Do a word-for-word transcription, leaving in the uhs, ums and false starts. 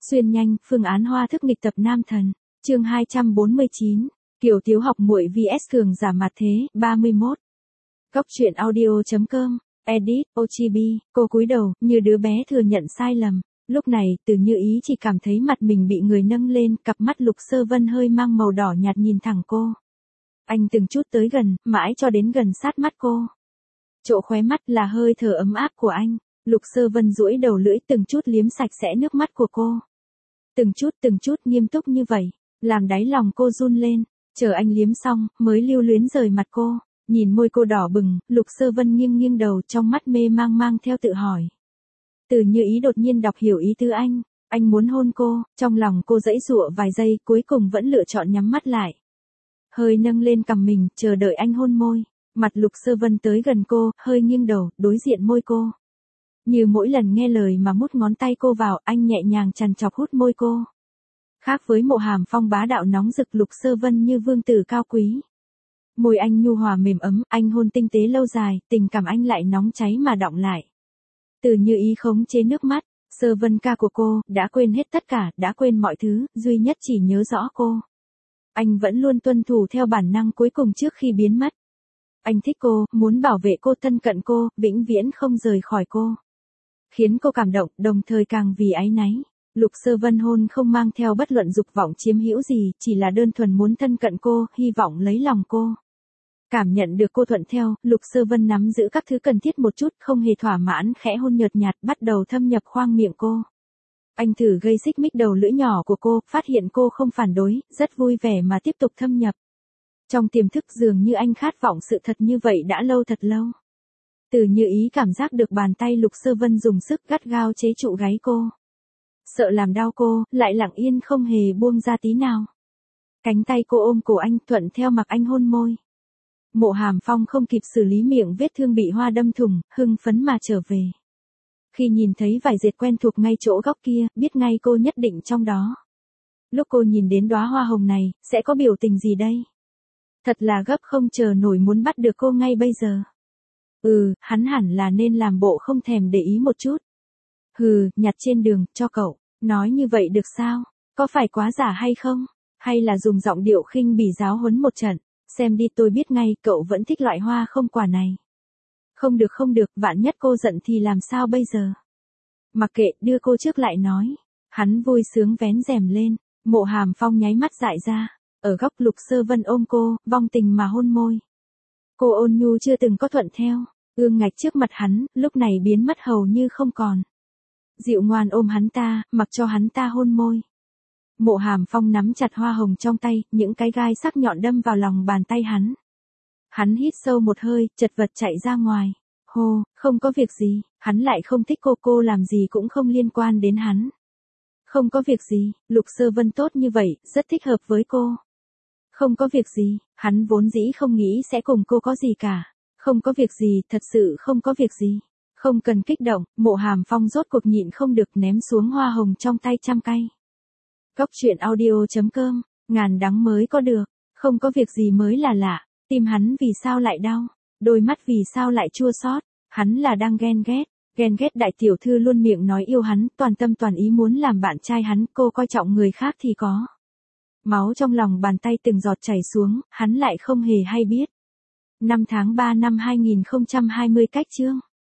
Xuyên nhanh, phương án hoa thức nghịch tập nam thần. Chương hai trăm bốn mươi chín, Kiều Tiếu học muội vs cường giả mặt thế, ba mươi mốt. Góc truyện audio.com, edit, Ochibi, cô cúi đầu, như đứa bé thừa nhận sai lầm. Lúc này, Từ Như Ý chỉ cảm thấy mặt mình bị người nâng lên, cặp mắt Lục Sơ Vân hơi mang màu đỏ nhạt nhìn thẳng cô. Anh từng chút tới gần, mãi cho đến gần sát mắt cô. Chỗ khóe mắt là hơi thở ấm áp của anh. Lục Sơ Vân duỗi đầu lưỡi từng chút liếm sạch sẽ nước mắt của cô. Từng chút từng chút nghiêm túc như vậy, làm đáy lòng cô run lên. Chờ anh liếm xong, mới lưu luyến rời mặt cô. Nhìn môi cô đỏ bừng, Lục Sơ Vân nghiêng nghiêng đầu, trong mắt mê mang mang theo tự hỏi. Từ Như Ý đột nhiên đọc hiểu ý tứ anh. Anh muốn hôn cô, trong lòng cô giãy giụa vài giây, cuối cùng vẫn lựa chọn nhắm mắt lại. Hơi nâng lên cằm mình, chờ đợi anh hôn môi. Mặt Lục Sơ Vân tới gần cô, hơi nghiêng đầu, đối diện môi cô. Như mỗi lần nghe lời mà mút ngón tay cô vào, anh nhẹ nhàng chằn chọc hút môi cô. Khác với Mộ Hàm Phong bá đạo nóng rực, Lục Sơ Vân như vương tử cao quý. Môi anh nhu hòa mềm ấm, anh hôn tinh tế lâu dài, tình cảm anh lại nóng cháy mà đọng lại. Từ Như Ý khống chế nước mắt, Sơ Vân ca của cô, đã quên hết tất cả, đã quên mọi thứ, duy nhất chỉ nhớ rõ cô. Anh vẫn luôn tuân thủ theo bản năng cuối cùng trước khi biến mất. Anh thích cô, muốn bảo vệ cô, thân cận cô, vĩnh viễn không rời khỏi cô. Khiến cô cảm động, đồng thời càng vì áy náy. Lục Sơ Vân hôn không mang theo bất luận dục vọng chiếm hữu gì, chỉ là đơn thuần muốn thân cận cô, hy vọng lấy lòng cô. Cảm nhận được cô thuận theo, Lục Sơ Vân nắm giữ các thứ cần thiết một chút, không hề thỏa mãn, khẽ hôn nhợt nhạt, bắt đầu thâm nhập khoang miệng cô. Anh thử gây xích mích đầu lưỡi nhỏ của cô, phát hiện cô không phản đối, rất vui vẻ mà tiếp tục thâm nhập. Trong tiềm thức dường như anh khát vọng sự thật như vậy đã lâu thật lâu. Từ Như Ý cảm giác được bàn tay Lục Sơ Vân dùng sức gắt gao chế trụ gáy cô. Sợ làm đau cô, lại lặng yên không hề buông ra tí nào. Cánh tay cô ôm cổ anh, thuận theo mặc anh hôn môi. Mộ Hàm Phong không kịp xử lý miệng vết thương bị hoa đâm thủng, hưng phấn mà trở về. Khi nhìn thấy vải dệt quen thuộc ngay chỗ góc kia, biết ngay cô nhất định trong đó. Lúc cô nhìn đến đóa hoa hồng này, sẽ có biểu tình gì đây? Thật là gấp không chờ nổi muốn bắt được cô ngay bây giờ. Ừ, hắn hẳn là nên làm bộ không thèm để ý một chút. Hừ, nhặt trên đường, cho cậu. Nói như vậy được sao? Có phải quá giả hay không? Hay là dùng giọng điệu khinh bỉ giáo huấn một trận? Xem đi, tôi biết ngay, cậu vẫn thích loại hoa không quả này. Không được không được, vạn nhất cô giận thì làm sao bây giờ? Mặc kệ, đưa cô trước lại nói. Hắn vui sướng vén rèm lên. Mộ Hàm Phong nháy mắt dại ra. Ở góc Lục Sơ Vân ôm cô, vong tình mà hôn môi. Cô ôn nhu chưa từng có thuận theo, ương ngạch trước mặt hắn, lúc này biến mất hầu như không còn. Dịu ngoan ôm hắn ta, mặc cho hắn ta hôn môi. Mộ Hàm Phong nắm chặt hoa hồng trong tay, những cái gai sắc nhọn đâm vào lòng bàn tay hắn. Hắn hít sâu một hơi, chật vật chạy ra ngoài. Hô, không có việc gì, hắn lại không thích cô, cô làm gì cũng không liên quan đến hắn. Không có việc gì, Lục Sơ Vân tốt như vậy, rất thích hợp với cô. Không có việc gì, hắn vốn dĩ không nghĩ sẽ cùng cô có gì cả. Không có việc gì, thật sự không có việc gì. Không cần kích động, Mộ Hàm Phong rốt cuộc nhịn không được ném xuống hoa hồng trong tay trăm cay. Góc truyện audio.com, ngàn đắng mới có được, không có việc gì mới là lạ. Tim hắn vì sao lại đau, đôi mắt vì sao lại chua xót, hắn là đang ghen ghét. Ghen ghét đại tiểu thư luôn miệng nói yêu hắn, toàn tâm toàn ý muốn làm bạn trai hắn, cô coi trọng người khác thì có. Máu trong lòng bàn tay từng giọt chảy xuống, hắn lại không hề hay biết. Năm tháng ba năm hai nghìn không trăm hai mươi cách chương.